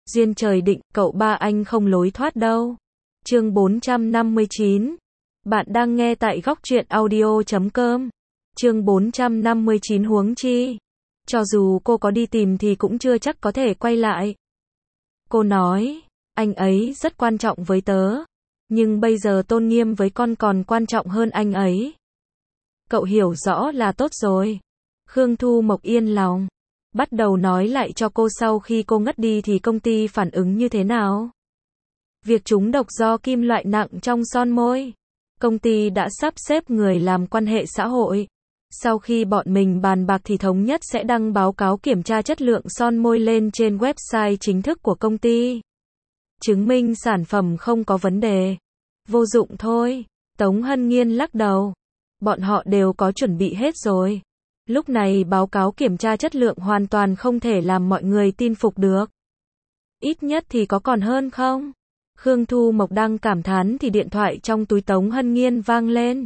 Duyên trời định, cậu ba anh không lối thoát đâu. Chương 459. Bạn đang nghe tại góc truyện audio.com. Chương 459 huống chi. Cho dù cô có đi tìm thì cũng chưa chắc có thể quay lại. Cô nói, anh ấy rất quan trọng với tớ. Nhưng bây giờ tôn nghiêm với con còn quan trọng hơn anh ấy. Cậu hiểu rõ là tốt rồi. Khương Thu Mộc yên lòng. Bắt đầu nói lại cho cô sau khi cô ngất đi thì công ty phản ứng như thế nào. Việc trúng độc do kim loại nặng trong son môi. Công ty đã sắp xếp người làm quan hệ xã hội. Sau khi bọn mình bàn bạc thì thống nhất sẽ đăng báo cáo kiểm tra chất lượng son môi lên trên website chính thức của công ty. Chứng minh sản phẩm không có vấn đề. Vô dụng thôi. Tống Hân Nghiên lắc đầu. Bọn họ đều có chuẩn bị hết rồi. Lúc này báo cáo kiểm tra chất lượng hoàn toàn không thể làm mọi người tin phục được. Ít nhất thì có còn hơn không? Khương Thu Mộc đang cảm thán thì điện thoại trong túi Tống Hân Nghiên vang lên.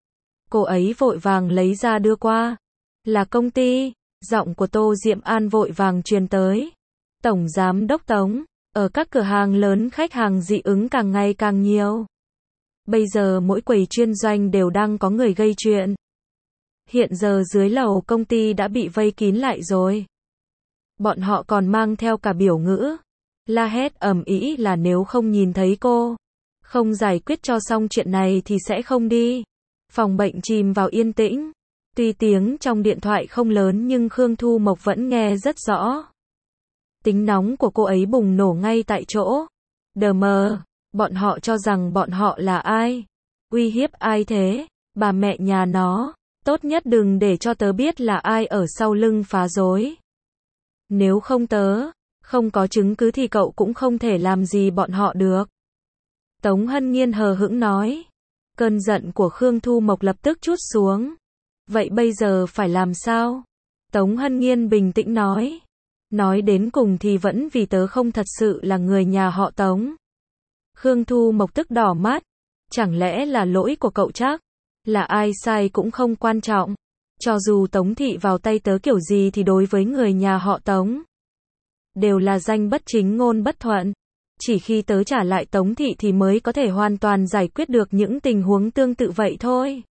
Cô ấy vội vàng lấy ra đưa qua. Là công ty. Giọng của Tô Diệm An vội vàng truyền tới. Tổng giám đốc Tống. Ở các cửa hàng lớn khách hàng dị ứng càng ngày càng nhiều. Bây giờ mỗi quầy chuyên doanh đều đang có người gây chuyện. Hiện giờ dưới lầu công ty đã bị vây kín lại rồi. Bọn họ còn mang theo cả biểu ngữ. La hét ầm ĩ là nếu không nhìn thấy cô, không giải quyết cho xong chuyện này thì sẽ không đi. Phòng bệnh chìm vào yên tĩnh. Tuy tiếng trong điện thoại không lớn nhưng Khương Thu Mộc vẫn nghe rất rõ. Tính nóng của cô ấy bùng nổ ngay tại chỗ. Đờ mờ, bọn họ cho rằng bọn họ là ai? Uy hiếp ai thế? Bà mẹ nhà nó. Tốt nhất đừng để cho tớ biết là ai ở sau lưng phá rối. Nếu không tớ, không có chứng cứ thì cậu cũng không thể làm gì bọn họ được. Tống Hân Nghiên hờ hững nói. Cơn giận của Khương Thu Mộc lập tức trút xuống. Vậy bây giờ phải làm sao? Tống Hân Nghiên bình tĩnh nói. Nói đến cùng thì vẫn vì tớ không thật sự là người nhà họ Tống. Khương Thu Mộc tức đỏ mắt. Chẳng lẽ là lỗi của cậu chắc? Là ai sai cũng không quan trọng. Cho dù Tống thị vào tay tớ kiểu gì thì đối với người nhà họ Tống đều là danh bất chính ngôn bất thuận. Chỉ khi tớ trả lại Tống thị thì mới có thể hoàn toàn giải quyết được những tình huống tương tự vậy thôi.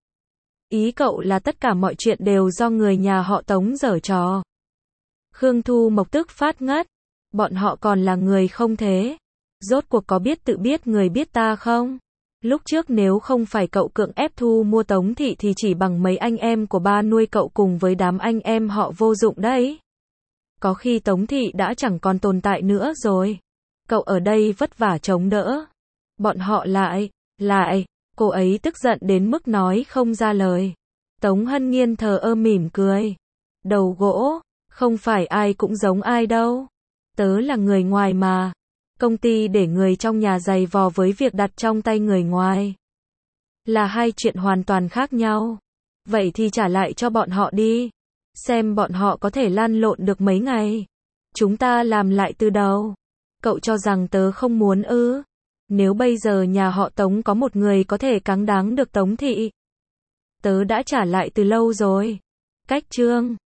Ý cậu là tất cả mọi chuyện đều do người nhà họ Tống giở trò. Khương Thu Mộc tức phát ngất. Bọn họ còn là người không thế? Rốt cuộc có biết tự biết người biết ta không? Lúc trước nếu không phải cậu cưỡng ép thu mua Tống thị thì chỉ bằng mấy anh em của ba nuôi cậu cùng với đám anh em họ vô dụng đấy. Có khi Tống thị đã chẳng còn tồn tại nữa rồi. Cậu ở đây vất vả chống đỡ. Bọn họ lại, cô ấy tức giận đến mức nói không ra lời. Tống Hân Nghiên thờ ơ mỉm cười. Đầu gỗ, không phải ai cũng giống ai đâu. Tớ là người ngoài mà. Công ty để người trong nhà giày vò với việc đặt trong tay người ngoài. Là hai chuyện hoàn toàn khác nhau. Vậy thì trả lại cho bọn họ đi. Xem bọn họ có thể lăn lộn được mấy ngày. Chúng ta làm lại từ đầu. Cậu cho rằng tớ không muốn ư? Nếu bây giờ nhà họ Tống có một người có thể cáng đáng được Tống thị, tớ đã trả lại từ lâu rồi. Cách chương